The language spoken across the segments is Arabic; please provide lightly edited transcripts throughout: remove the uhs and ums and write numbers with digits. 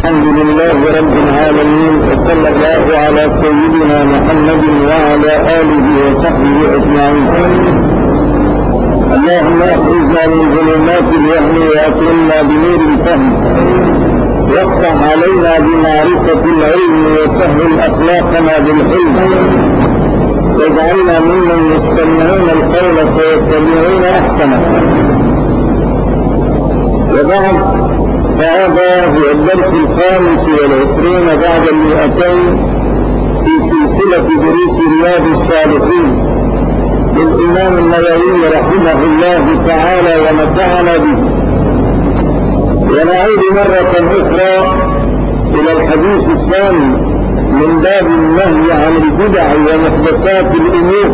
الحمد لله رب العالمين، وصلى الله على سيدنا محمد وعلى آله وصحبه أجمعين. اللهم أخرجنا من ظلمات الوهم وأكرمنا بنور الفهم، وافتح علينا بمعرفة العلم، وسهل أخلاقنا بالحلم، واجعلنا ممن يستمعون القول فيتبعون أحسنه. وبعد، فهذا هو الدرس 25 بعد 200 في سلسلة دروس رياض الصالحين للإمام النووي رحمه الله تعالى ونفعنا به. ونعود مرة أخرى إلى الحديث الثاني من باب النهي عن البدع ومحدثات الأمور.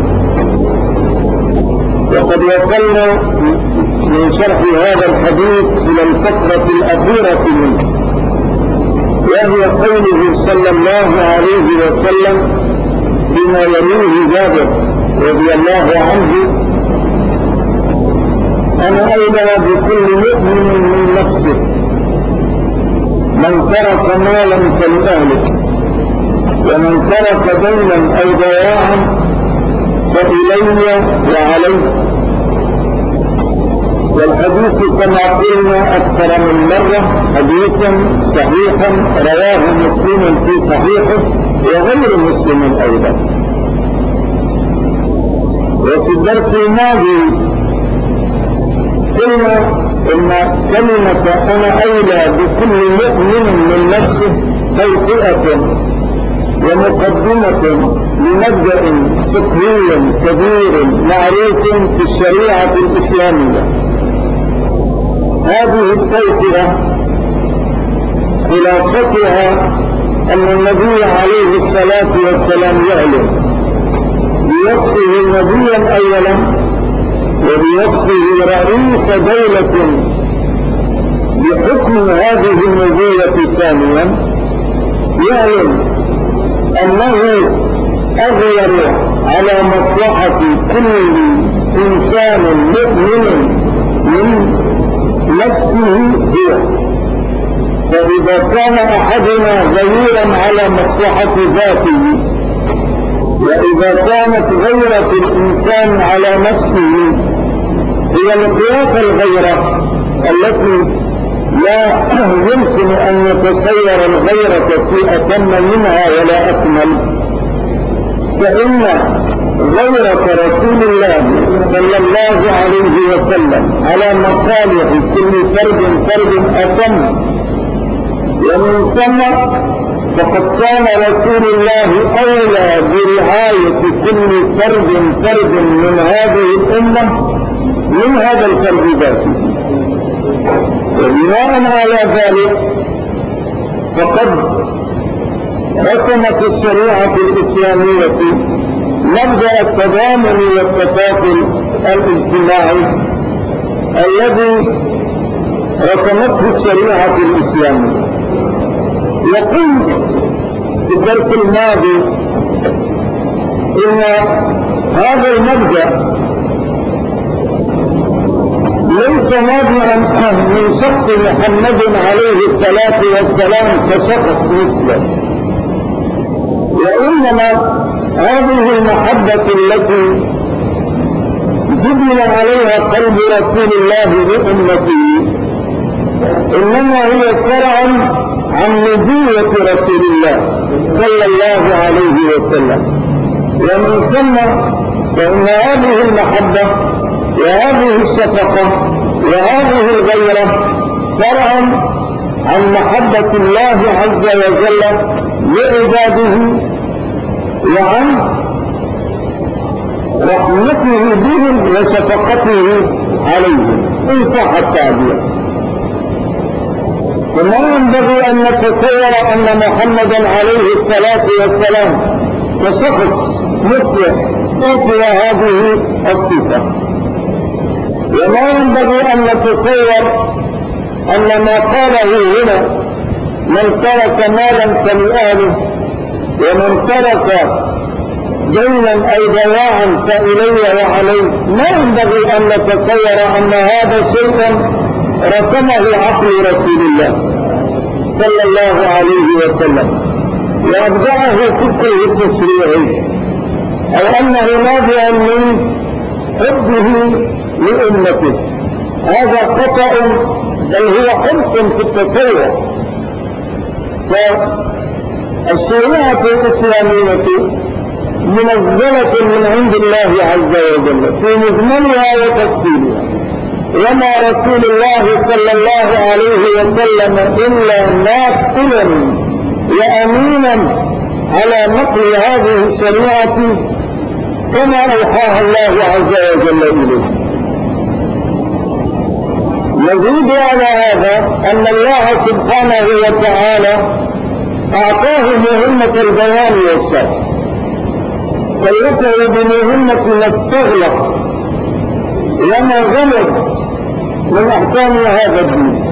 وقد وصلنا من شرح هذا الحديث إلى الفقرة الأخيرة منه، وهي قوله صلى الله عليه وسلم فيما يرويه جابر رضي الله عنه: أنا أولى بكل مؤمن من نفسه، من ترك مالا فلأهله، ومن ترك دينا أو ضياعا فإلي وعليه. والحديث كما قلنا أكثر من مرة حديثا صحيحا رواه مسلم في صحيحه وغير مسلم أيضا. وفي الدرس الماضي قلنا إن كلمة أنا أولى بكل مؤمن من نفسه توطئة ومقدمة لمبدأ فقهي كبير معروف في الشريعة الإسلامية. هذه التوطئة خلاصتها أن النبي عليه الصلاة والسلام يعلم بوصفه نبيا أولا، وبوصفه رئيس دولة بحكم هذه النبوة ثانيا، يعلم أنه أغير على مصلحة كل إنسان مؤمن من نفسه هو. فإذا كان أحدنا غيرا على مصلحة ذاته، وإذا كانت غيرة الإنسان على نفسه هي مقياس الغيرة التي لا يمكن أن يتصور الغيرة في أتم منها ولا أكمل، فإن غيرة رسول الله صلى الله عليه وسلم على مصالح كل فرد أتم. ومن ثم فقد كان رسول الله أولى برعاية كل فرد من هذه الأمة من هذا الفرد ذاته. وبناء على ذلك فقد رسمت الشريعة الإسلامية مبدأ التضامن والتكافل الاجتماعي الذي رسمته الشريعة الإسلامية. وقلت في الدرس الماضي إن هذا المبدأ ليس نابعا من شخص محمد عليه الصلاة والسلام كشخص مسلم، وإنما هذه المحبة التي جبل عليها قلب رسول الله لأمته إنما هي فرعا عن نبوة رسول الله صلى الله عليه وسلم. ومن ثم فإن هذه المحبة وهذه الشفقة وهذه الغيرة فرعا عن محبة الله عز وجل لعباده، وعن رحمته بهم وشفقته عليهم إن صح التعبير. وما ينبغي أن نتصور أن محمدا عليه الصلاة والسلام كشخص مسلم أعطي هذه الصفة. وما ينبغي أن نتصور أن ما قاله هنا من ترك مالا فلأهله، ومن ترك دينا أي ضياعا فإلي وعليه، ما ينبغي أن نتصور أن هذا شيئا رسمه عقل رسول الله صلى الله عليه وسلم وأبدعه فكره التشريعي، أو أنه نابع من حبه لأمته. هذا خطأ، بل هو حمق في التصور. فالشريعة الإسلامية منزلة من عند الله عز وجل في مجملها وتفصيلها، وما رسول الله صلى الله عليه وسلم إلا ناقلا وأمينا على نقل هذه الشريعة كما أوحاها الله عز وجل إليه. يزيد على هذا أن الله سبحانه وتعالى أعطاه مهمة البيان والشرح، فليته بمهمة ما استغلق وما غلب من أحكام هذا الدين.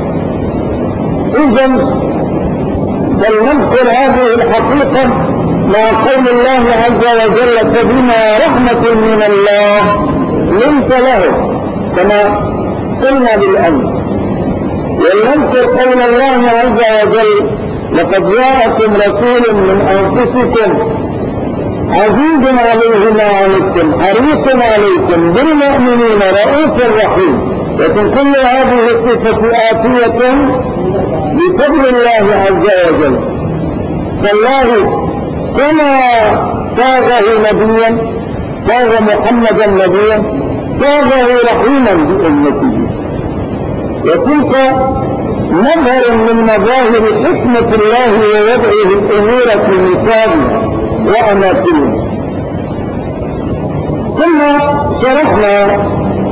إذن فلنذكر هذه الحقيقة مع قول الله عز وجل: فبما رحمة من الله لنت له، كما قلنا بالأمس. ولنذكر قول الله عز وجل: لقد جاءكم رسول من أنفسكم عزيز عليه ما عنتم حريص عليكم بالمؤمنين رؤوف رحيم. لكن كل هذه الصفة آتية بفضل الله عز وجل. فالله كما صاغه نبيا، صاغ محمدا نبيا، صاغه رحيما بأمته. وتلك مظهر من مظاهر حكمة الله ووضعه الأمور في نصابها وأماكنها. ثم شرحنا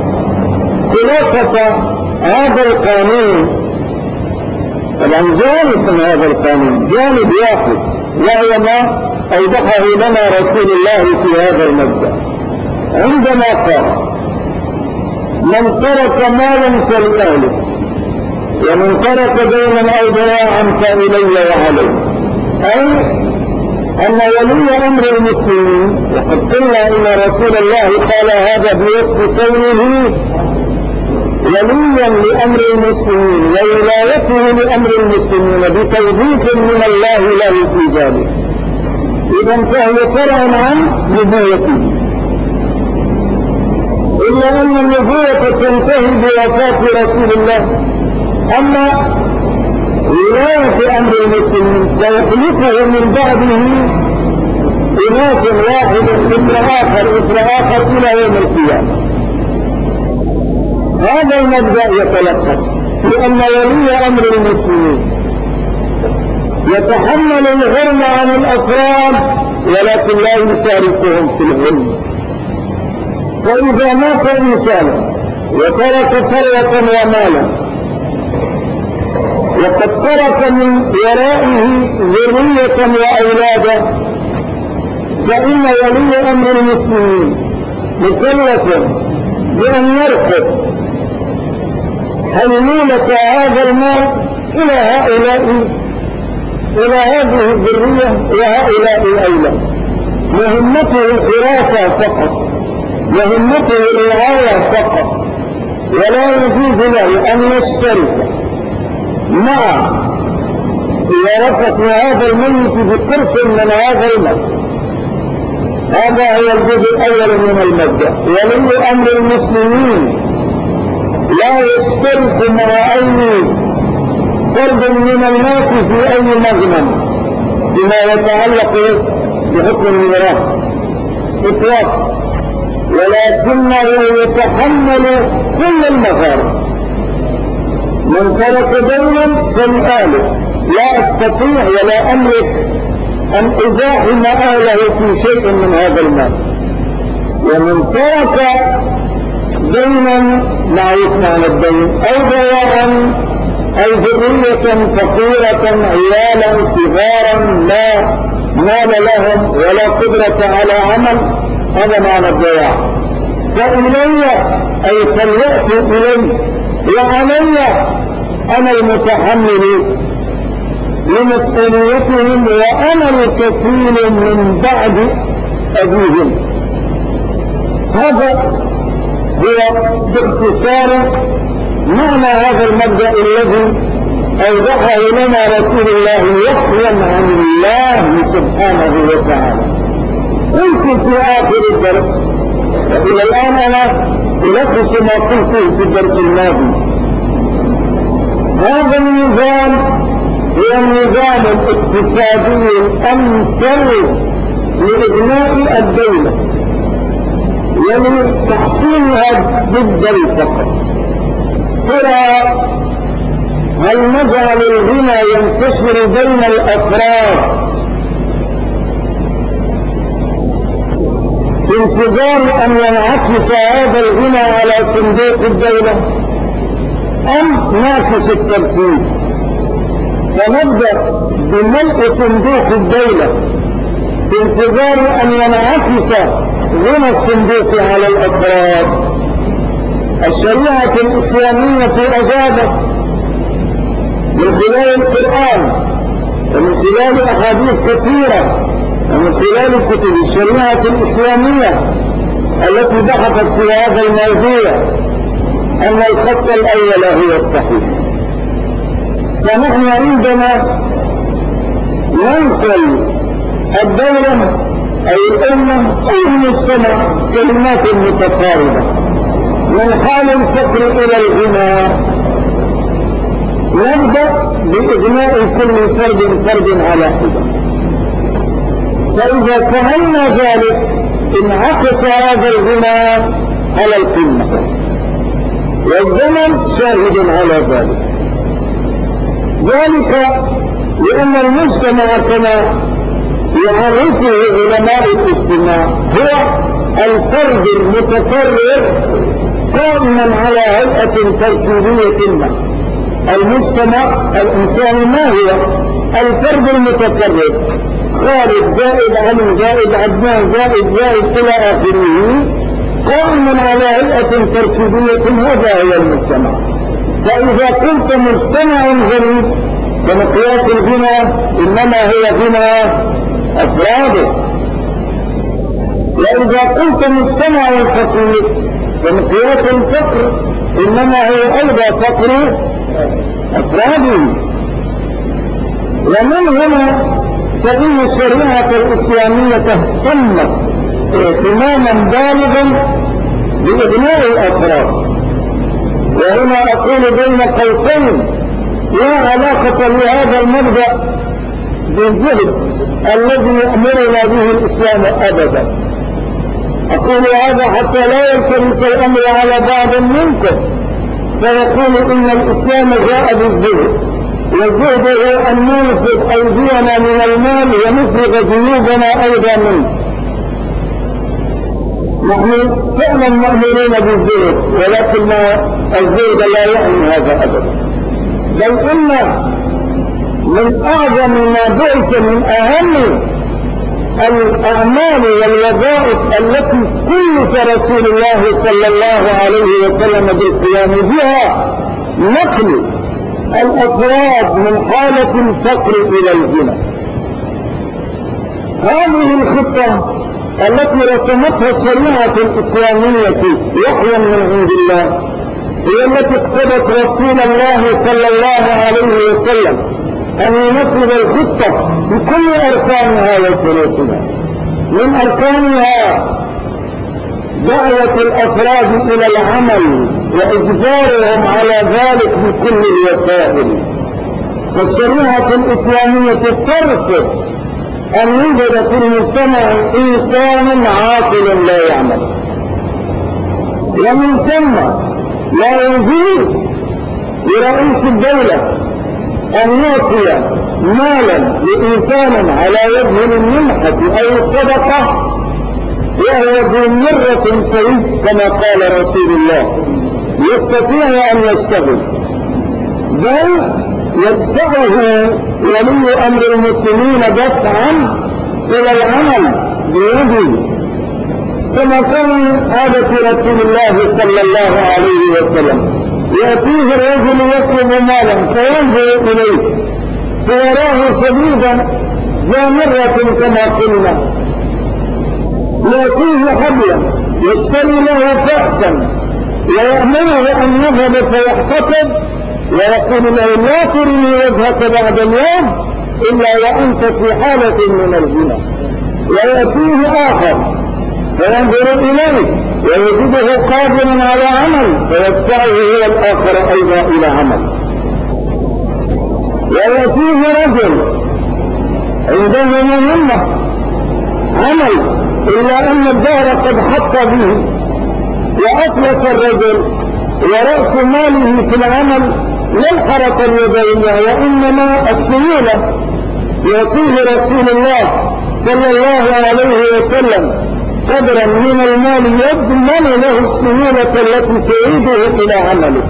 خلاصة هذا القانون. طبعا جانب من هذا القانون، جانب واحد، وهو ما أوضحه لنا رسول الله في هذا المبدأ عندما قال: من ترك مالا فلأهله، ومن ترك دينا أو ضياعا فإلي وعليه. أي أن ولي أمر المسلمين، وقد قلنا إن رسول الله قال هذا بوصف كونه وليا لأمر المسلمين وولايته لأمر المسلمين بتوظيف من الله له في ذلك، إذن فهو فرع عن نبوته. إلا أن النبوة تنتهي بوفاة رسول الله، أما ولاية أمر المسلمين فيخلفه من بعده أناس واحد إثر آخر إلى يوم القيامة. هذا المبدأ يتلخص في أن ولي أمر المسلمين يتحمل الغرم عن الأفراد ولكن لا يشاركهم في الغرم. فإذا مات إنسان وترك ثروة ومالا وقد ترك من ورائه ذرية وأولادا، فإن ولي أمر المسلمين مكلف بأن يرفض حمولة هذا المال إلى هذه الذرية وهؤلاء الأولاد. مهمته الحراسة فقط، مهمته الرعاية فقط، ولا يجوز له أن يشترك مع ورثة هذا الميت بقرص من هذا المال. هذا هو الجزء الأول من المبدأ. ولي أمر المسلمين لا يشترك مع أي فرد من الناس في أي مغنم بما يتعلق بحكم الميراث إطلاقا، ولكنه يتحمل كل المخارج. من ترك دينا فلآله، لا أستطيع ولا أملك أن أزاحم أهله في شيء من هذا المال. ومن ترك دينا معروف معنى الدين أو ضياعا أو ذرية فقيرة عيالا صغارا لا مال لهم ولا قدرة على عمل، هذا معنى الضياع. فإلي أي فليأتوا إلي وعلي أنا المتحمل لمسؤوليتهم وأنا الكفيل من بعد أبيهم. هذا هو باختصار معنى هذا المبدأ الذي أوضحه لنا رسول الله وحيا عن الله سبحانه وتعالى. قلت في آخر الدرس، وإلى الآن أنا ألخص ما قلته في الدرس الماضي، هذا النظام هو النظام الاقتصادي الأمثل لإبناء الدولة ولتحصيلها ضد الفقر. ترى هل نجعل الغنى ينتشر بين الأفراد في انتظار أن ينعكس هذا الغنى على صندوق الدولة، أم نعكس الترتيب فنبدأ بملء صندوق الدولة في انتظار أن ينعكس غنى الصندوق على الأفراد؟ الشريعة الإسلامية أجابت من خلال القرآن ومن خلال أحاديث كثيرة ومن خلال كتب الشريعة الإسلامية التي بحثت في هذا الموضوع أن الخط الأول هو الصحيح. فنحن عندما ننقل الدولة أي الأمة أو المجتمع كلمات متقاربة من حال الفقر إلى الغنى، نبدأ بإغناء كل فرد على حدة. فإذا فعلنا ذلك انعكس هذا الغنى على القمة، والزمن شاهد على ذلك. لأن المجتمع كما يعرفه علماء الاجتماع هو الفرد المتكرر قائما على هيئة تركيبية ما. المجتمع الإنساني ما هو؟ الفرد المتكرر، خالد زائد علي زائد عدنان زائد إلى آخره، قائما على هيئة تركيبية، هذا هو المجتمع. فإذا قلت مجتمع غني بمقياس الغنى إنما هو غنى أفراده، وإذا قلت مجتمع فقير بمقياس الفقر إنما هو أيضا فقر أفراده. ومن هنا فإن الشريعة الإسلامية اهتمت اهتماما بالغا بإبناء الأفراد. وهنا أقول بين قوسين لا علاقة لهذا المبدأ بالزهد الذي يأمرنا به الإسلام أبدا. أقول هذا حتى لا يلتبس الأمر على بعض منكم فيقول إن الإسلام جاء بالزهد، والزهد هو أن ننفق أيدينا من المال ونفرغ جيوبنا أيضا منه. نحن فعلا مأمورين بالزهد، ولكن الزهد لا يعني هذا أبدا، بل إن من أعظم ما بعث من أهم الأعمال والوظائف التي كلف رسول الله صلى الله عليه وسلم بالقيام بها نقل الأفراد من حالة الفقر إلى الغنى. هذه الخطة التي رسمتها الشريعة الإسلامية وحيا من عند الله هي التي اقتضت رسول الله صلى الله عليه وسلم أن ينفذ الخطة بكل أركانها وشروطها. من أركانها دعوة الأفراد إلى العمل وإجبارهم على ذلك بكل الوسائل. فالشريعة الإسلامية ترفض أن يوجد في المجتمع إنسان عاقل لا يعمل، ومن ثم لا يجوز لرئيس الدولة أن يعطي مالا لإنسان على وجه المنحة أو الصدقة وهو ذو مرة سيد كما قال رسول الله يستطيع أن يشتغل، بل يدفعه ولي أمر المسلمين دفعا إلى العمل بيده كما كان عادة رسول الله صلى الله عليه وسلم. يأتيه الرجل يطلب مالا فينظر إليه فيراه شديدا ذا مرة كما قلنا، يأتيه حبلا يشتري له فأسا ويأمره أن يذهب فيحتطب ويقول له لا ترني وجهك بعد اليوم إلا وأنت في حالة من الغنى. ويأتيه آخر فينظر إليه ويجده قادرا على عمل فيدفعه هو الآخر أيضا إلى عمل. ويأتيه رجل عنده مهمة عمل إلا أن الدهر قد حط به وأفلس الرجل ورأس ماله في العمل لا الحركة اليدوية وإنما السيولة. يأتيه رسول الله صلى الله عليه وسلم قدرا من المال يضمن له السيولة التي تعيده إلى عمله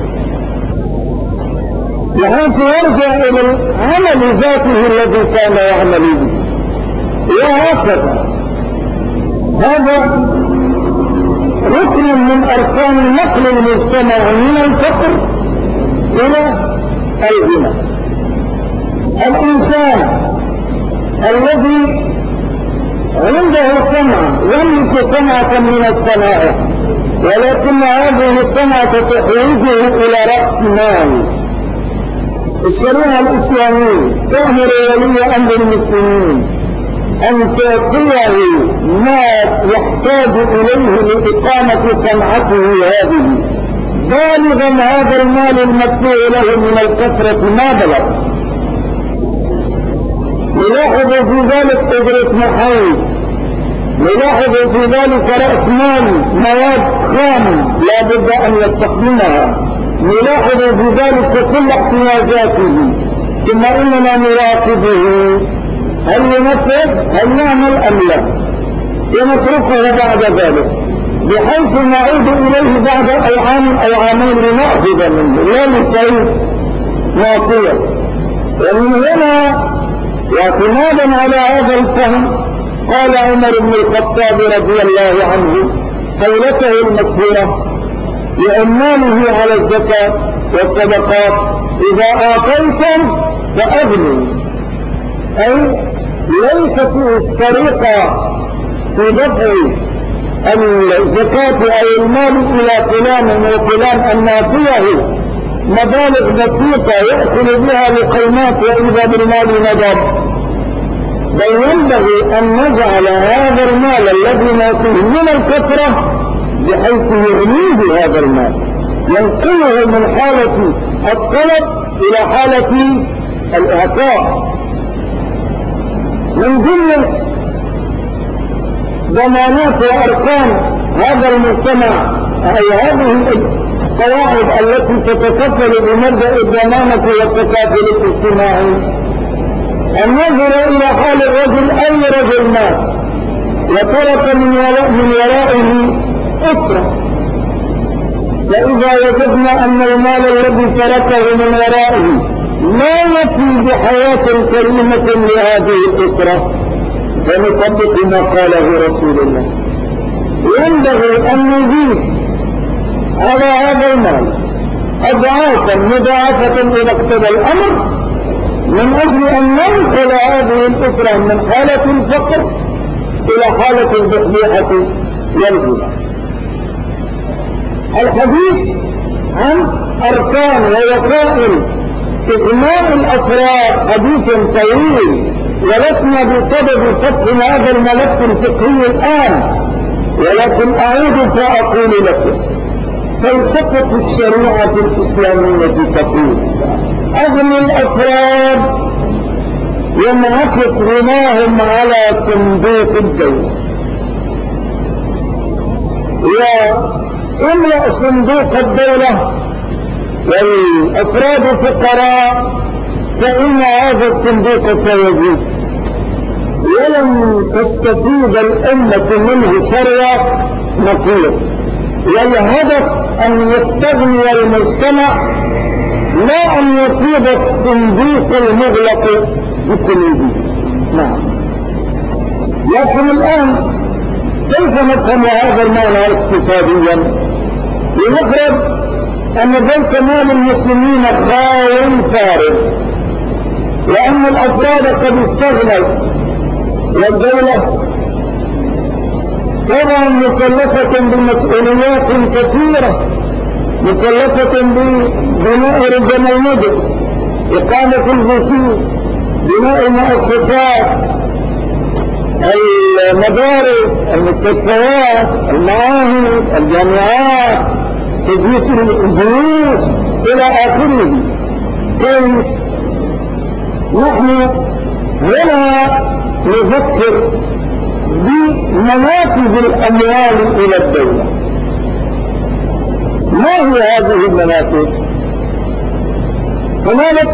بحيث يرجع إلى العمل ذاته الذي كان يعمل به. وهكذا هذا ركن من أركان نقل المجتمع من الفقر إلى الغنى. الإنسان الذي عنده صنعة يملك صنعة من الصنائع ولكن هذه الصنعة تحوجه إلى رأس مال. الشريعة الإسلامية تأمر ولي أمر المسلمين أن تعطيه ما يحتاج إليه لإقامة صنعته هذه بالغا هذا المال المدفوع له من الكثرة ما بلغ. نلاحظ في ذلك أجرة محايد، نلاحظ في ذلك رأس مال مواد خام لا بد أن يستخدمها، نلاحظ في ذلك كل احتياجاته. ثم إننا نراقبه هل ينفذ هل نعمل أم لا، ونتركه بعد ذلك بحيث نعود إليه بعد عام أو عامين لنأخذ منه لا لكي نعطيه. ومن هنا واعتمادا على هذا الفهم قال عمر بن الخطاب رضي الله عنه قولته المشهورة لعماله على الزكاة والصدقات إذا آتيتم فأغنوا، أي ليست الطريقة في دفع الزكاة أو المال إلى فلان وفلان أن نعطيه مبالغ بسيطة يأكل بها لقيمات وإذا بالمال ندب، بل ينبغي أن نجعل هذا المال الذي نأتيه من الكثرة بحيث يغنيه هذا المال، ينقله من حالة الطلب إلى حالة الإعطاء. من جملة ضمانات وأركان هذا المجتمع أي هذه القواعد التي تتكفل بمبدأ الضمانة والتكافل الاجتماعي النظر إلى حال الرجل. أي رجل مات وترك من ورائه أسرة، فإذا وجدنا أن المال الذي تركه من ورائه لا يفي بحياة كريمة لهذه الأسرة فنطبق ما قاله رسول الله. ينبغي أن نزيد على هذا المال أضعافا مضاعفة إذا اقتضى الأمر من أجل أن ننقل هذه الأسرة من حالة الفقر إلى حالة البحبوحة والغنى. الحديث عن أركان ووسائل إغناء الأفراد حديث طويل ولسنا بصدد فتح هذا الملف الفقهي الآن، ولكن أعود فأقول لكم فلسفة الشريعة الإسلامية تقول أغني الأفراد ينعكس غناهم على صندوق الدولة، وإملأ صندوق الدولة والأفراد فقراء فإن هذا الصندوق سيزيد ولن تستفيد الأمة منه ثروة مطلوبة. والهدف أن يستغني المجتمع لا أن يفيد الصندوق المغلق بكنوزه. نعم، لكن الآن كيف نفهم هذا المعنى اقتصاديا؟ لنفرض أن بيت مال المسلمين خاو فارغ وأن الأفراد قد استغنوا والدولة طبعا مكلفة بمسؤوليات كثيرة، مكلفة بناء رجم المدن، إقامة الجسور، بناء المؤسسات، المدارس، المستشفيات، المعاهد، الجامعات، تجهيز الجيوش إلى آخره. نحن هنا نفكر بمنافذ الأموال إلى الدولة. ما هي هذه المنافذ؟ هناك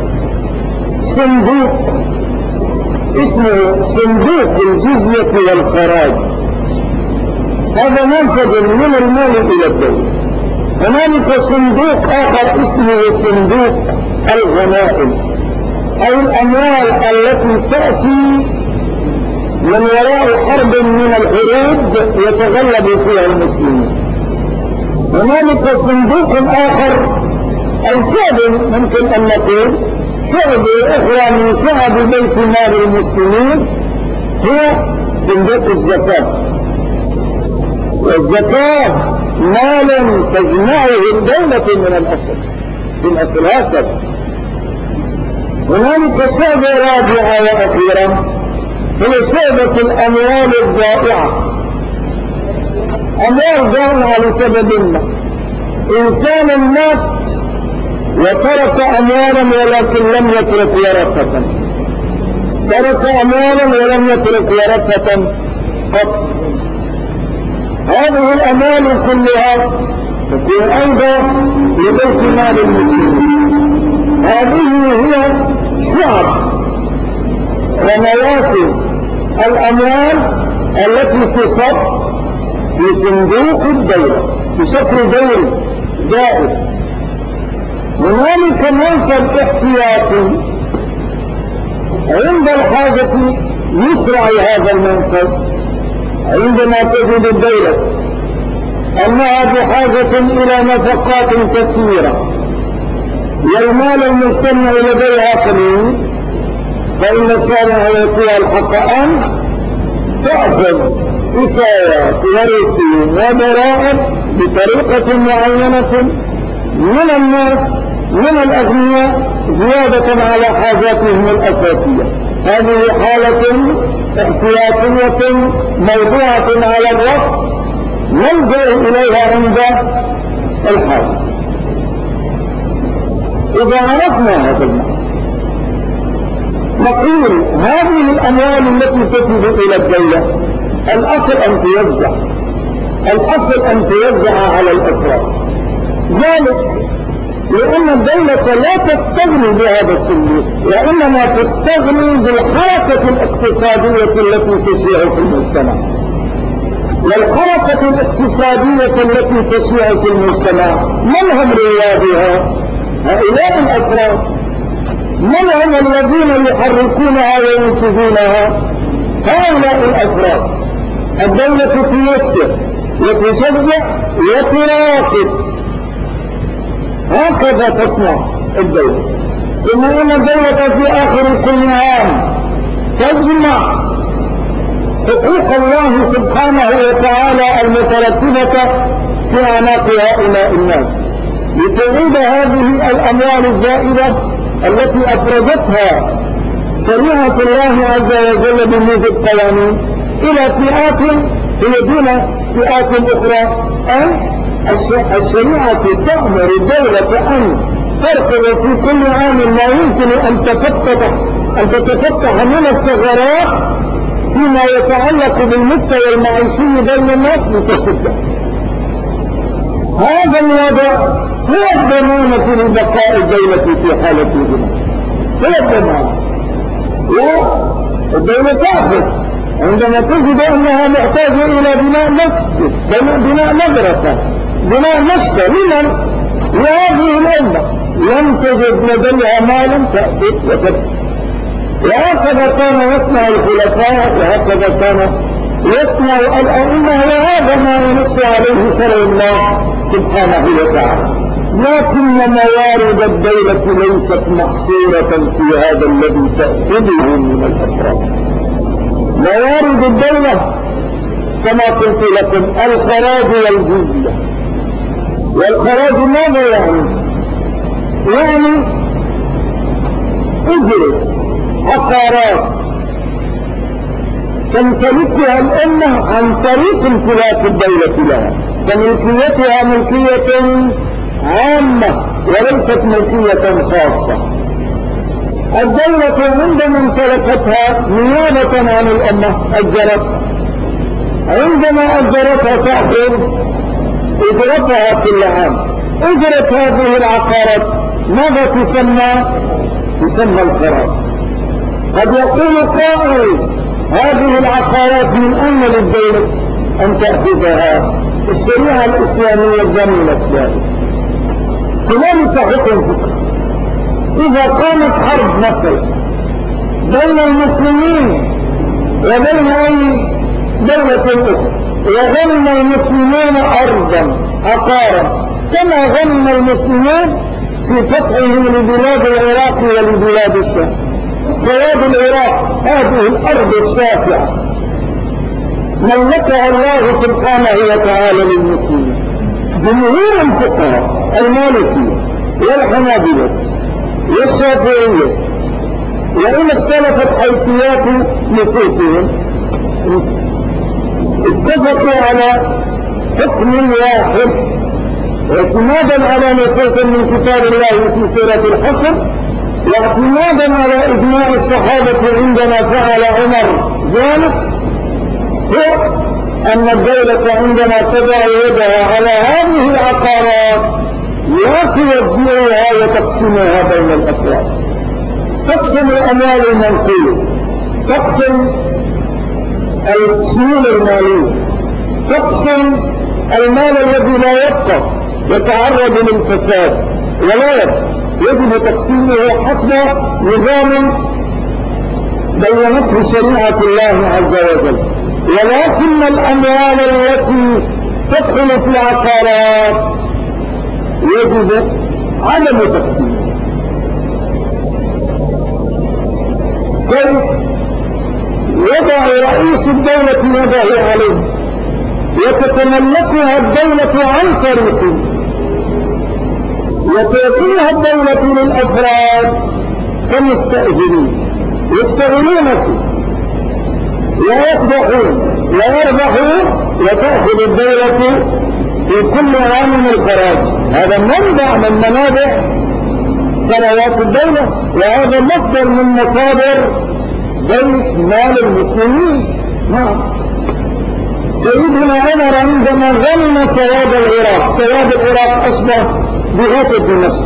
صندوق اسمه صندوق الجزية والخراج، هذا منفذ من المال إلى الدولة. هناك صندوق آخر اسمه صندوق الغنائم، أي الأموال التي تأتي من وراء حرب من الحروب يتغلب فيها المسلمين. هناك صندوق آخر أو شعب، ممكن أن نقول شعب أخرى من شعب بيت مال المسلمين، هو صندوق الزكاة. والزكاة مال تجمعه الدولة من الأصل، في الأصل هكذا. هناك شعبة رابعة وأخيرا هي شعبة الأموال الضائعة. أموال ضائعة لسبب ما، إنسان مات وترك أموالا ولكن لم يترك ورثة، ترك أموالا ولم يترك ورثة قط. هذه الأموال كلها تكون أيضا لبيت مال المسلمين. هذه هي شعب ونوافذ الأموال التي تصب في صندوق الدولة بشكل دوري دائم. هنالك منفذ احتياطي، عند الحاجة يشرع هذا المنفذ عندما تجد الدولة أنها بحاجة إلى نفقات كثيرة والمال المجتمع لديها قليل، فإن الشارع يعطيها الحق أن تأخذ إكايات ورسوم وضرائب بطريقة معينة من الناس من الأغنياء زيادة على حاجاتهم الأساسية. هذه حالة احتياطية موضوعة على الرف نلجأ إليها عند الحاجة. إذا عرفنا هذا المعنى نقول هذه الأموال التي تصل إلى الدولة الأصل أن توزع، الأصل أن توزع على الأفراد، ذلك لأن الدولة لا تستغني بهذا الصندوق، وإنما تستغني بالحركة الاقتصادية التي تشيع في المجتمع. والحركة الاقتصادية التي تشيع في المجتمع من هم روادها؟ هؤلاء الأفراد. من هم الذين يحركونها وينسجونها؟ هؤلاء الأفراد. الدولة تيسر وتشجع وتراقب، هكذا تصنع الدولة. ثم إن الدولة في آخر كل عام تجمع حقوق الله سبحانه وتعالى المترتبة في أعناق هؤلاء الناس لتعيد هذه الأموال الزائدة التي أفرزتها شريعة الله عز وجل بموجب قوانين إلى فئات هي دون فئات أخرى. الشريعة تأمر الدولة أن ترقب في كل عام ما يمكن أن تتفتح من الثغرات فيما يتعلق بالمستوى المعيشي بين الناس لتسده. هذا الوضع هو الضمانة لبقاء الدولة في حالة الجنة، هو الضمانة. والدولة تأخذ عندما تجد أنها محتاجة إلى بناء مسجد، بناء مدرسة، بناء مشفى لمن؟ لهذه الأمة لم تجد لديها مالا تأخذ وتبقى. وهكذا كان يصنع الخلفاء، وهكذا كان يصنع الأئمة، وهذا ما ينص عليه شرع الله سبحانه وتعالى. لكن موارد الدولة ليست محصورة في هذا الذي تأخذه من الأفراد. موارد الدولة كما قلت لكم الخراج والجزية. والخراج ماذا يعني؟ يعني أجرت عقارات تمتلكها الأمة عن طريق امتلاك الدولة لها، فملكيتها ملكية عامة وليست ملكية خاصة. الدولة عندما امتلكتها نيابة عن الأمة أجرتها، عندما أجرتها تأخذ أجرتها كل عام. أجرت هذه العقارات ماذا تسمى؟ تسمى الخراج. قد يقول قائل هذه العقارات من أين للدولة أن تأخذها؟ الشريعة الإسلامية ضمنت ذلك. هنالك حكم فقهي، إذا قامت حرب مثلا بين المسلمين وبين أي دولة أخرى وغنم المسلمون أرضا عقارا كما غنم المسلمون في فتحهم لبلاد العراق ولبلاد الشام، سواد العراق هذه الأرض الشافعة ملكها الله سبحانه وتعالى للمسلمين. جمهور الفقهاء المالكية والحنابلة والشافعية وإن اختلفت حيثيات نصوصهم اتفقوا على حكم واحد واعتمادا على نصوص من كتاب الله في سورة الحشر واعتمادا على إجماع الصحابة عندما فعل عمر ذلك، هو أن الدولة عندما تضع يدها على هذه العقارات لا توزعها وتقسمها بين الأفراد، تقسم الأموال المنقولة، تقسم السيول المالية، تقسم المال الذي لا يبقى يتعرض للفساد ولا يبقى، يجب تقسيمه حسب نظام بينته شريعة الله عز وجل. ولكن الأموال التي تدخل في العقارات يجب عدم تقسيمها. كيف؟ يضع رئيس الدولة يده عليه وتتملكها الدولة عن طريقه وتعطيها الدولة للأفراد كمستأجرين يشتغلون فيه ويقبحون ويربحون وتأخذ الدولة في كل عام الخراج. هذا منبع من منابع ثروات الدولة وهذا مصدر من مصادر بيت مال المسلمين. نعم. سيدنا عمر عندما غنم سواد العراق، سواد العراق أشبه بغوث دمشق،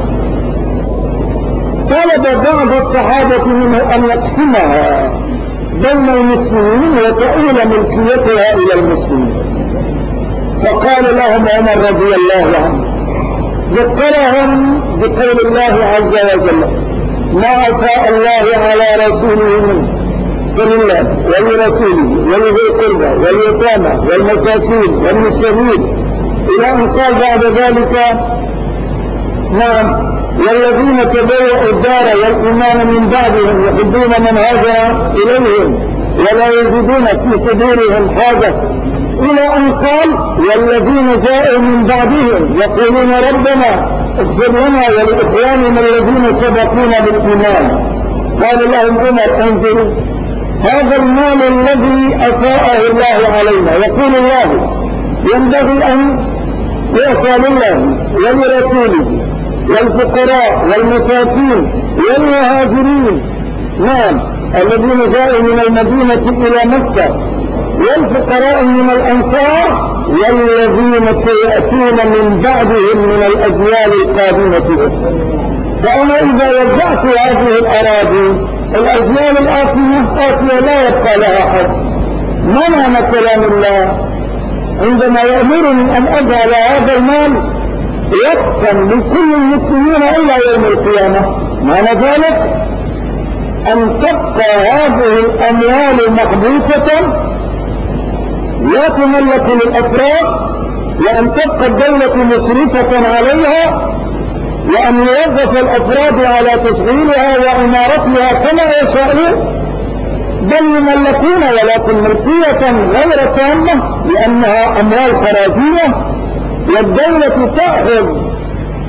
طلب بعض الصحابة منه أن يقسمها بين المسلمين وتؤول ملكيتها إلى المسلمين، فقال لهم عمر رضي الله عنه، ذكرهم بقول الله عز وجل ما أفاء الله على رسوله منه فلله ولرسوله ولذي القربى واليتامى والمساكين وابن السبيل إلى أن قال بعد ذلك نعم والذين تبوأوا الدار والإيمان من بعدهم يحبون من هاجر إليهم ولا يجدون في صدورهم حاجة إلى أن قال والذين جاءوا من بعدهم يقولون ربنا اغفر لنا ولإخواننا الذين سبقونا بالإيمان. قال لهم عمر انظروا هذا المال الذي أفاءه الله علينا، يقول الله ينبغي أن يعطى لله ولرسوله والفقراء والمساكين والمهاجرين نعم الذين جاءوا من المدينة إلى مكة والفقراء من الأنصار والذين سيأتون من بعدهم من الأجيال القادمة. فأنا إذا وزعت هذه الأراضي الأجيال الآتية لا يبقى لها حد. ما معنى كلام الله عندما يأمرني أن أجعل هذا المال وقفا لكل المسلمين إلى يوم القيامة؟ معنى ذلك أن تبقى هذه الأموال محبوسة لا تملك للأفراد، وأن تبقى الدولة مشرفة عليها، وأن يوظف الأفراد على تشغيلها وإمارتها كما يشاءون، بل يملكون ولكن ملكية غير تامة لأنها أموال خراجية، والدولة تأخذ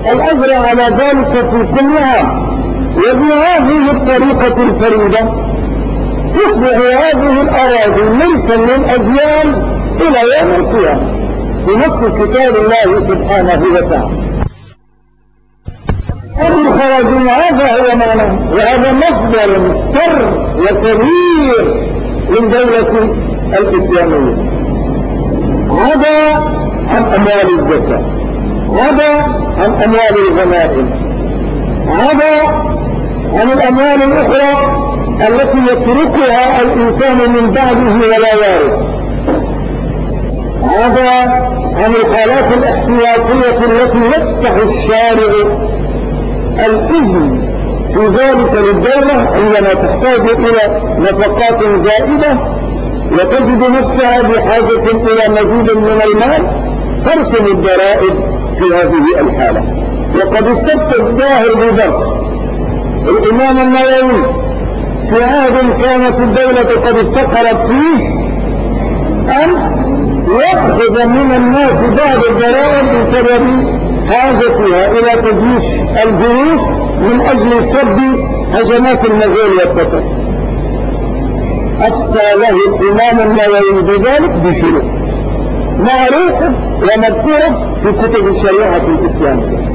الأجر على ذلك في كل عام. وبهذه الطريقة الفريدة تصبح هذه الأراضي ملكا للأجيال إلى يوم القيامة بنص كتاب الله سبحانه وتعالى. الخراجين هذا هو معنى، وهذا مصدر سر وكبير للدولة الإسلامية. عدا عن أموال الزكاة، عدا عن أموال الغنائم، عدا عن الأموال الأخرى التي يتركها الإنسان من بعده ولا وارث، عدا عن الحالات الاحتياطية التي يفتح الشارع الإذن في ذلك للدولة عندما تحتاج إلى نفقات زائدة وتجد نفسها بحاجة إلى مزيد من المال ترسم الضرائب في هذه الحالة. وقد استفتى الظاهر بدرس الإمام النووي في عهد كانت الدولة قد افتقرت فيه أن يأخذ من الناس بعض الضرائب بسبب حاجتها إلى تجيش الجيوش من أجل سد هجمات المغول والتتر. أفتى له الإمام النووي بذلك بشروط معروفة ومذكورة في كتب الشريعة الإسلامية.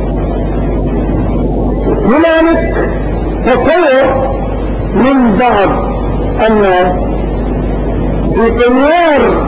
هنالك تصور من بعض الناس في تنوير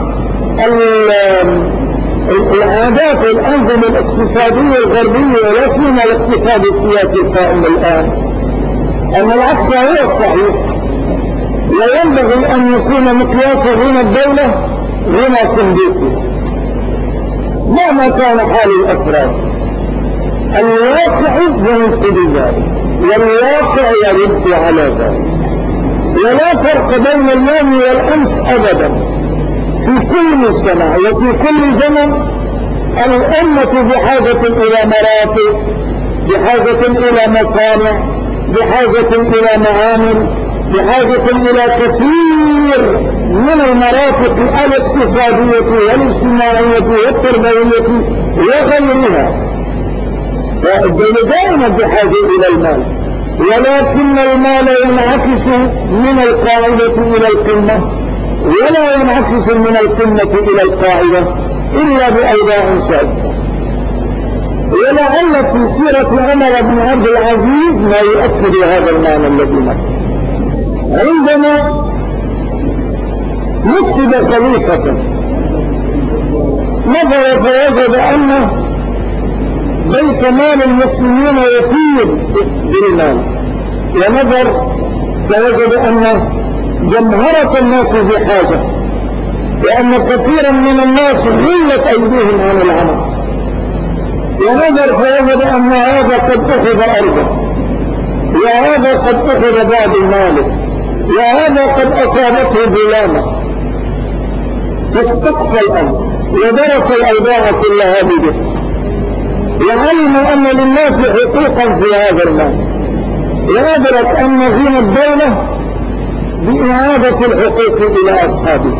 العادات والأنظمة الاقتصادية الغربية ولا سيما الاقتصاد السياسي القائم الآن أن العكس هو الصحيح. وينبغي أن يكون مقياس غنى الدولة غنى صندوقي مهما كان حال الأفراد. الواقع ينقض ذلك والواقع يرد على ذلك، ولا فرق بين اليوم والأمس أبدا. في كل مجتمع وفي كل زمن الأمة بحاجة إلى مرافق، بحاجة إلى مصانع، بحاجة إلى معامل، بحاجة إلى كثير من المرافق الاقتصادية والاجتماعية والتربوية وغيرها. فالدولة دائما بحاجة إلى المال، ولكن المال ينعكس من القاعدة إلى القمة ولا ينعكس من القمة إلى القاعدة إلا بأوضاع شاذة. ولعل في سيرة عمر بن عبد العزيز ما يؤكد هذا المعنى الذي نقل. عندما نصب خليفة نظر فوجد أن بيت مال المسلمين يفيض بالمال، ونظر فوجد أن جمهرة الناس بحاجة، وأن كثيرا من الناس غلت أيديهم عن العمل، ونظر فوجد أن هذا قد أخذ أرضه، وهذا قد أخذ بعض ماله، وهذا قد أصابته ظلامة. فاستقصى الأمر ودرس الأوضاع كلها بدقة، وعلم أن للناس حقوقا في هذا المال، وأدرك أن غنى الدولة بإعادة الحقوق إلى أصحابها،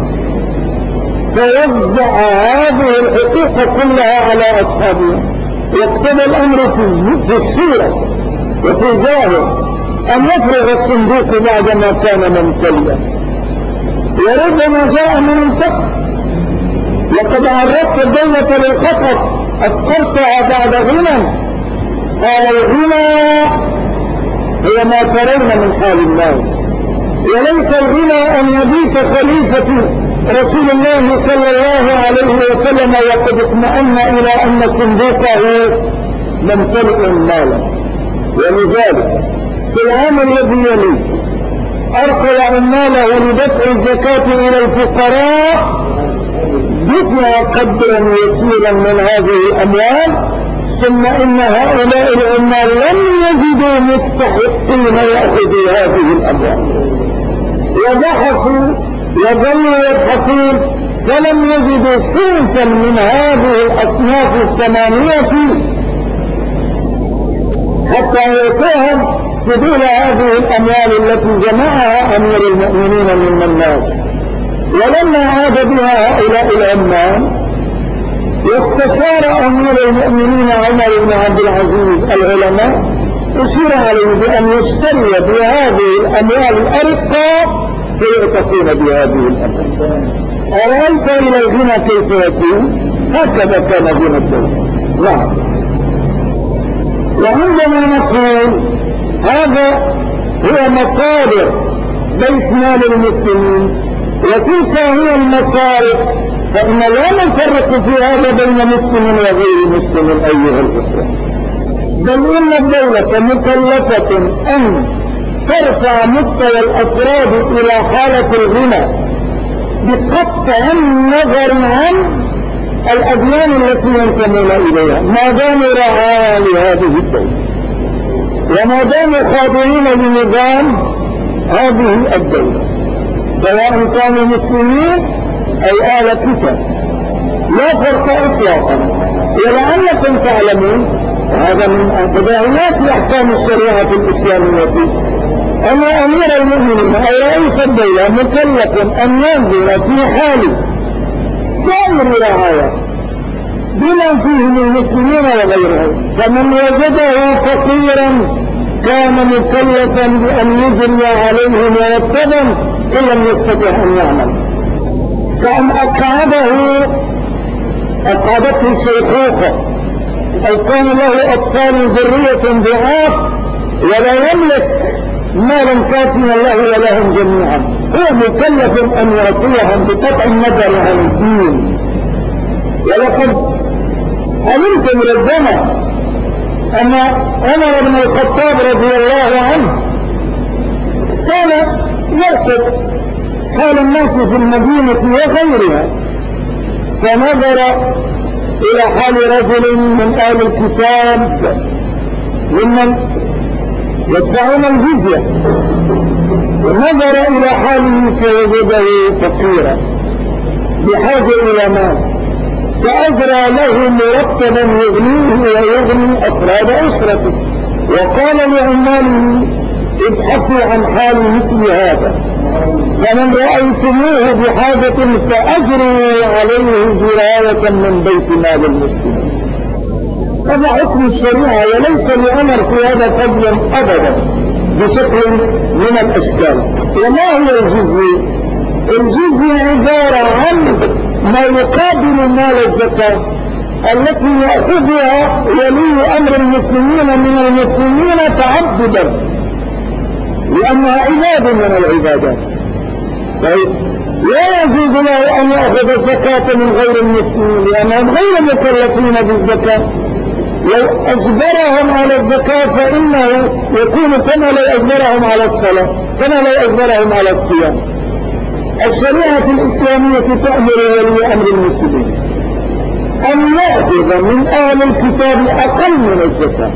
فوزع هذه الحقوق كلها على أصحابها. واقتضى الأمر في الصورة وفي الظاهر أن يفرغ الصندوق بعدما كان ممتلئا، وربما جاء من انتقل. لقد عرضت الدولة للخطر أفكرتها بعد غنى. قال الغنى هو ما ترون من حال الناس، وليس الغنى أن يبيت خليفة رسول الله صلى الله عليه وسلم وقد اطمأن إلى أن صندوقه ممتلئ مالا. ولذلك في العام الذي يليه أرسل عماله لدفع الزكاة إلى الفقراء، دفع قدرا يسيرا من هذه الأموال، ثم إن هؤلاء العمال لم يجدوا مستحقين يأخذوا هذه الأموال، وبحثوا وظلوا يبحثون فلم يجدوا صنفا من هذه الأصناف الثمانية حتى يعطوهم فضول هذه الأموال التي جمعها أمير المؤمنين من الناس. ولما عاد بها هؤلاء العمال واستشار أمير المؤمنين عمر بن عبد العزيز العلماء، أشير عليه بأن يشتري بهذه الأموال الأرقى فيعتقون بهذه الأموال. أرأيت إلى الغنى كيف يكون؟ هكذا كان غنى الدولة. نعم. وعندما نقول هذا هو مصادر بيت مال المسلمين وتلك هي المصارف، فإن لا نفرق في هذا بين مسلم وغير مسلم أيها الأخوة، بل إن الدولة مكلفة أن ترفع مستوى الأفراد إلى حالة الغنى بقطع النظر عن الأديان التي ينتمون إليها، ما داموا رعايا لهذه الدولة وما داموا خاضعين لنظام هذه الدولة، سواء كانوا مسلمين أو أهل كتاب، لا فرق إطلاقا. ولعلكم تعلمون، وهذا من بدايات أحكام الشريعة الإسلامية، أن أمير المؤمنين أو رئيس الدولة مكلف أن ينظر في حال سائر رعايا بما فيهم المسلمين وغيرهم، فمن وجده فقيرا كان مكلفا بأن يجري عليه مرتبا إن لم يستطع أن يعمل، كأن أقعدته الشيخوخة أو كان له أطفال ذرية ضعاف ولا يملك مالا كافيا له ولهم جميعا، هو مكلف أن يعطيهم بقطع النظر عن الدين. ولقد علمتم ربما أن عمر بن الخطاب رضي الله عنه كان يرقب حال الناس في المدينة وغيرها، فنظر إلى حال رجل من أهل الكتاب ممن يدفعون الجزية، ونظر إلى حاله فوجده فقيرا بحاجة إلى مال، فأجرى له مرتبا يغنيه ويغني أفراد أسرته، وقال لعماله ابحثوا عن حال مثل هذا، فمن رأيتموه بحاجة فأجروا عليه جراية من بيت مال المسلمين. هذا حكم الشريعة، وليس لعمر في هذا فضل أبدا بشكل من الأشكال. وما هو الجزية؟ الجزية عبارة عن ما يقابل مال الزكاة التي يأخذها ولي أمر المسلمين من المسلمين تعبدا، لأنها عبادة من العبادات. طيب لا يجوز له أن يأخذ الزكاة من غير المسلمين لأنهم غير مكلفين بالزكاة. لو أجبرهم على الزكاة فإنه يكون كما لو أجبرهم على الصلاة، كما لو أجبرهم على الصيام. الشريعة الإسلامية تأمر ولي أمر المسلمين أن يأخذ من أهل الكتاب أقل من الزكاة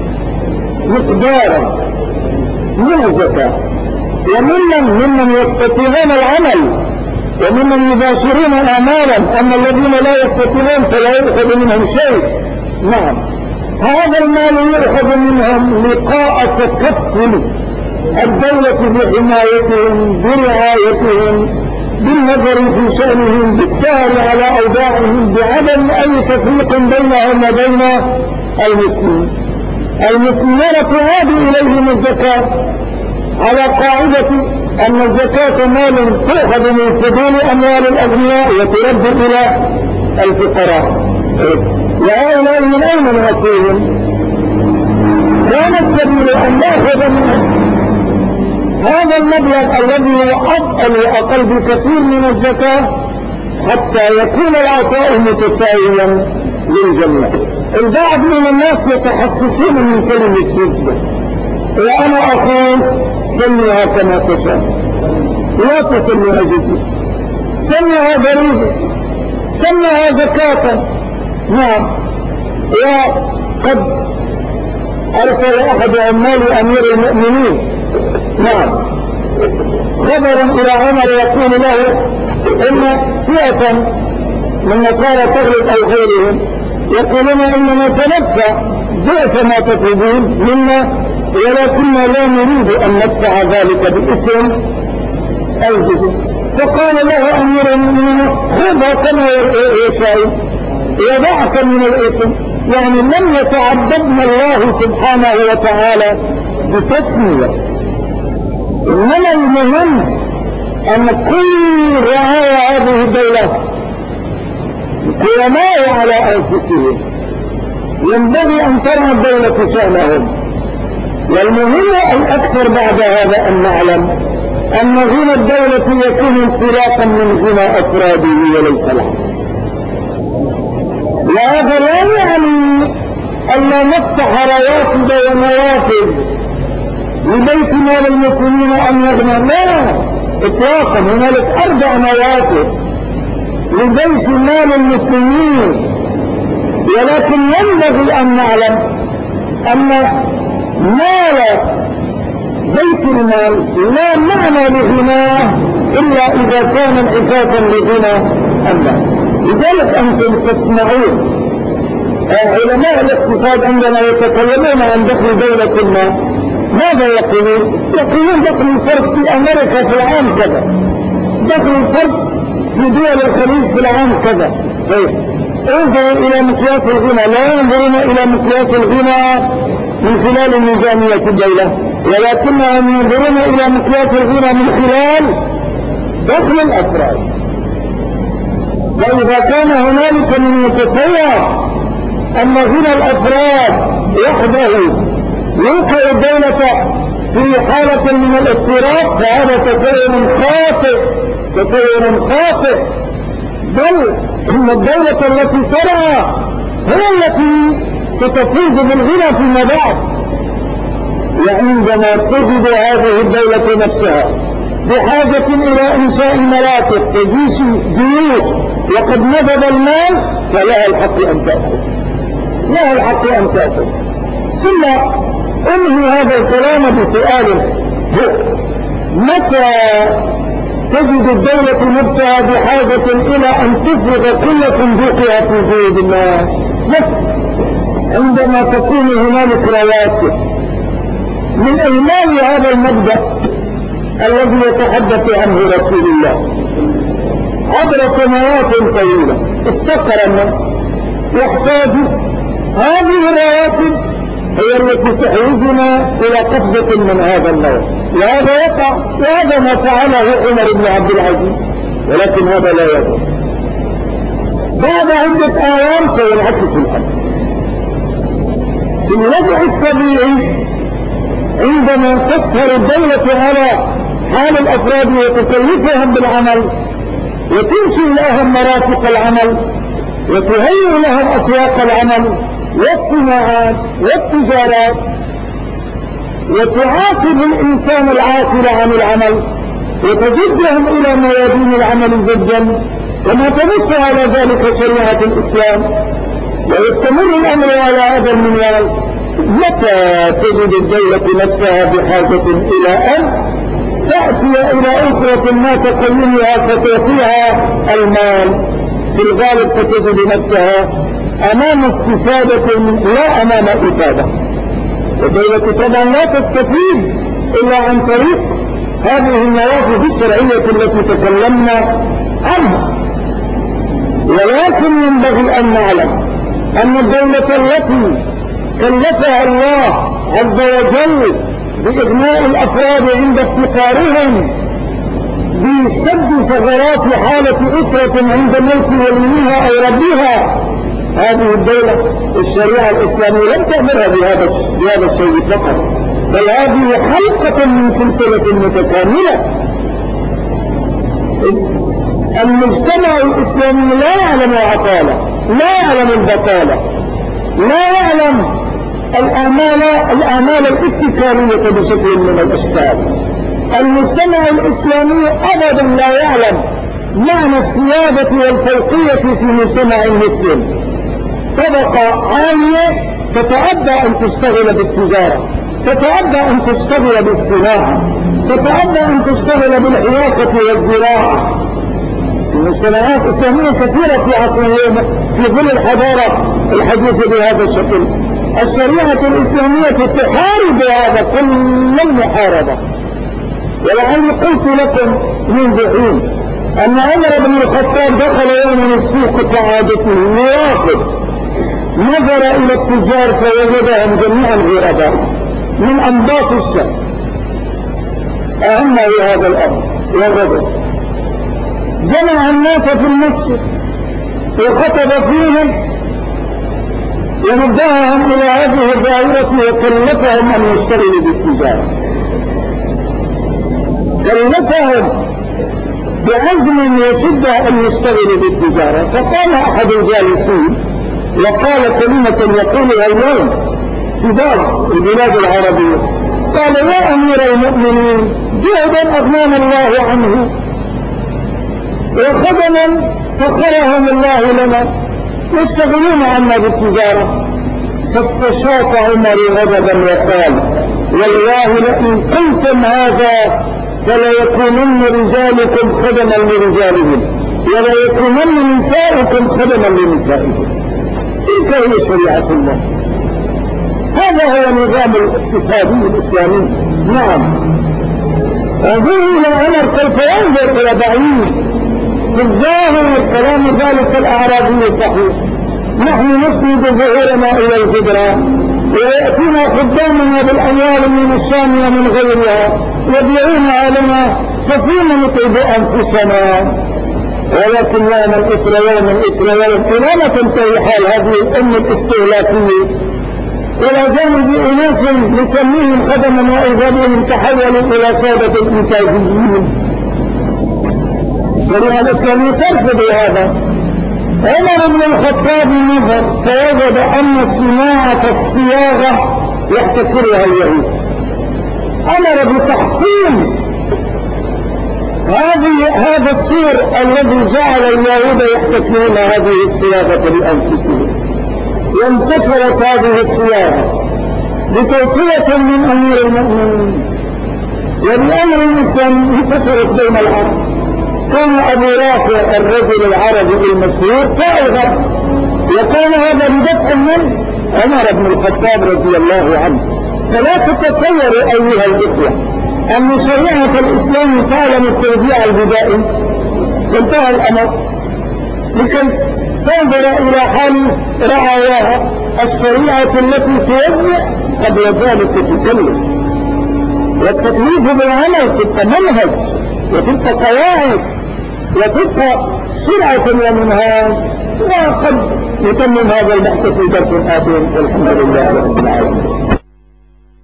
مقدارا من الزكاة، وممن يستطيعون العمل وممن يباشرون أعمالا، أما الذين لا يستطيعون فلا يأخذ منهم شيء. نعم، هذا المال يأخذ منهم لقاء تكفل الدولة بحمايتهم برعايتهم بالنظر في شأنهم بالسهر على أوضاعهم بعدم أي تفريق بينهم وبين المسلمين. المسلمين تعاد إليهم الزكاة على قاعدة أن الزكاة مال تؤخذ من فضول أموال الأغنياء وترد إلى الفقراء، وهؤلاء من أين نأتيهم؟ كان السبيل أن نأخذ منهم هذا المبلغ الذي هو أضئل وأقل بكثير من الزكاة حتى يكون العطاء متساويا للجميع. البعض من الناس يتحسسون من كلمة جزية، وأنا أقول سميها كما تشاء، لا تسميها جزية، سميها ضريبة، سميها زكاة. نعم، وقد أرسل أحد عمال أمير المؤمنين نعم خبرا إلى عمر يقول له إن فئة من نصارى تغلب أو غيرهم يقولون إننا سندفع ضعف ما تطلبون منا، ولكننا لا نريد أن ندفع ذلك باسم الجزية. فقال له أمير المؤمنين خذها كما يشاء، وضعف من الاسم، يعني لم يتعبدنا الله سبحانه وتعالى بتسمية، إنما المهم أن كل رعايا هذه الدولة قيماء على أنفسهم، ينبغي أن ترى الدولة شأنهم. والمهم الأكثر بعد هذا أن نعلم أن غنى الدولة يكون انطلاقا من غنى أفراده وليس العكس. وهذا لا يعني أن نفتح رواتب ونوافذ لبيت مال المسلمين أن يغنى، لا إطلاقا. هنالك 4 نوافذ لبيت مال المسلمين، ولكن ينبغي أن نعلم أن مال بيت المال لا معنى لغناه إلا إذا كان انعكاسا لغنى الناس. لذلك أنتم تسمعون علماء الاقتصاد عندما يتكلمون عن دخل دولة ما ماذا يقولون؟ يقولون دخل الفرد في أمريكا في العام كذا، دخل الفرد في دول الخليج في العام كذا. انظروا إلى مقياس الغنى، لا ينظرون إلى مقياس الغنى من خلال ميزانية الدولة، ولكنهم ينظرون إلى مقياس الغنى من خلال دخل الأفراد. وإذا كان هنالك من يتصور أن غنى الأفراد وحده يوقع الدولة في حالة من الاضطراب، فهذا تسير خاطئ، تسير خاطئ. بل إن الدولة التي ترى هي التي ستفوز بالغنى فيما بعد. وعندما تجد هذه الدولة نفسها بحاجة إلى إنشاء مرافق تجيش جيوش وقد نفذ المال، فلها الحق أن تأخذ، لها الحق أن تأخذ. ثم أنهي هذا الكلام بسؤال هو: متى تجد الدولة نفسها بحاجة إلى أن تفرغ كل صندوقها في جيوب الناس؟ متى؟ عندما تكون هنالك رواسب من إهمال هذا المبدأ الذي يتحدث عنه رسول الله. عبر سنوات طويلة افتقر الناس واحتاجوا، هذه الرواسب هي التي تحوزنا إلى قفزة من هذا النوع، وهذا يقع، وهذا ما فعله عمر بن عبد العزيز، ولكن هذا لا يقع. بعد عدة أيام سينعكس الأمر. في الوضع الطبيعي عندما تسهر الدولة على حال الأفراد وتكلفهم بالعمل وتنشئ لهم مرافق العمل وتهيئ لهم أسواق العمل والصناعات والتجارات وتعاقب الإنسان العاطل عن العمل وتزجهم إلى ميادين العمل زجا، كما تنص على ذلك شريعة الإسلام، ويستمر الأمر على هذا المنوال. متى تجد الدولة نفسها بحاجة إلى أن تأتي إلى أسرة ما تقيمها فتعطيها المال؟ في الغالب ستجد نفسها أمام استفادة لا أمام إفادة. والدولة طبعا لا تستفيد إلا عن طريق هذه النوافذ الشرعية التي تكلمنا عنها. ولكن ينبغي أن نعلم أن الدولة التي كلفها الله عز وجل بإغناء الأفراد عند افتقارهم بسد ثغرات حالة أسرة عند موت وليها أو ربها، هذه الدولة الشريعة الإسلامية لم تأمرها بهذا الشيء فقط، بل هذه حلقة من سلسلة متكاملة. المجتمع الإسلامي لا يعلم العطالة، لا يعلم البطالة، لا يعلم الأعمال الاتكالية بشكل من الأشكال. المجتمع الإسلامي أبدا لا يعلم معنى السيادة والفوقية في مجتمع المسلم. طبقة عالية تتعدى أن تشتغل بالتجارة، تتعدى أن تشتغل بالصناعة، تتعدى أن تشتغل بالحياكة والزراعة. المجتمعات الإسلامية كثيرة في عصرنا في ظل الحضارة الحديثة بهذا الشكل. الشريعة الإسلامية تحارب هذا كل المحاربة. ولعلي قلت لكم منذ حين أن عمر بن الخطاب دخل يوما السوق كعادته يراقب، نظر إلى التجار فوجدهم جميعا غرباء من أنباط الشام، أهمه هذا الأمر والرجل. جمع الناس في المسجد وخطب فيهم ونبههم إلى هذه الظاهرة وكلفهم أن يشتغلوا بالتجارة، كلفهم بعزم وشدة أن يشتغلوا بالتجارة. فقام أحد الجالسين وقال كلمة يقولها اليوم في بعض البلاد العربية، قال: يا أمير المؤمنين، جهدا أغنانا الله عنه وخدما سخرهم الله لنا يشتغلون عنا بالتجارة. فاستشاط عمر غضبا وقال: والله لئن قلتم هذا فليكونن رجالكم خدما لرجالهم وليكونن نساؤكم خدما لنسائهم. تلك هي شريعة الله، هذا هو النظام الاقتصادي الإسلامي. نعم، انظروا إلى عمر كيف ينظر إلى بعيد. في الظاهر كلام ذلك الأعرابي صحيح، نحن نسند ظهورنا إلى الجدران ويأتينا خدامنا بالأموال من الشام ومن غيرها يبيعونها لنا ففيما نطيب أنفسنا. ولكن يوما إثر يوم إثر يوم إلى ما تنتهي حال هذه الأمة الاستهلاكية، إلى جانب أناس نسميهم خدما وإذابهم تحولوا إلى سادة الإنتاجيين. الشريعة الإسلامية ترفض هذا. عمر بن الخطاب نظر فوجد أن صناعة الصياغة يحتكرها اليهود، أمر بتحطيم هذا السير الذي جعل اليهود يحتكرون هذه الصياغة لأنفسهم. وانتشرت هذه الصياغة بتوصية من أمير المؤمنين وبأمر الإسلام انتشرت بين العرب. كان أبو رافع الرجل العربي المشهور صائغا، وكان هذا بدفع من عمر بن الخطاب رضي الله عنه. فلا تتصوروا أيها الإخوة أن شريعة الإسلام تعلم التوزيع البدائي وانتهى الأمر، لكي تنظر إلى حال رعاياها. الشريعة التي توزع قبل ذلك تكلف، والتكليف بالعمل تبقى منهج وتبقى قواعد وتبقى شرعة ومنهاج. وقد يتمم هذا البحث في درس آتٍ، والحمد لله رب العالمين.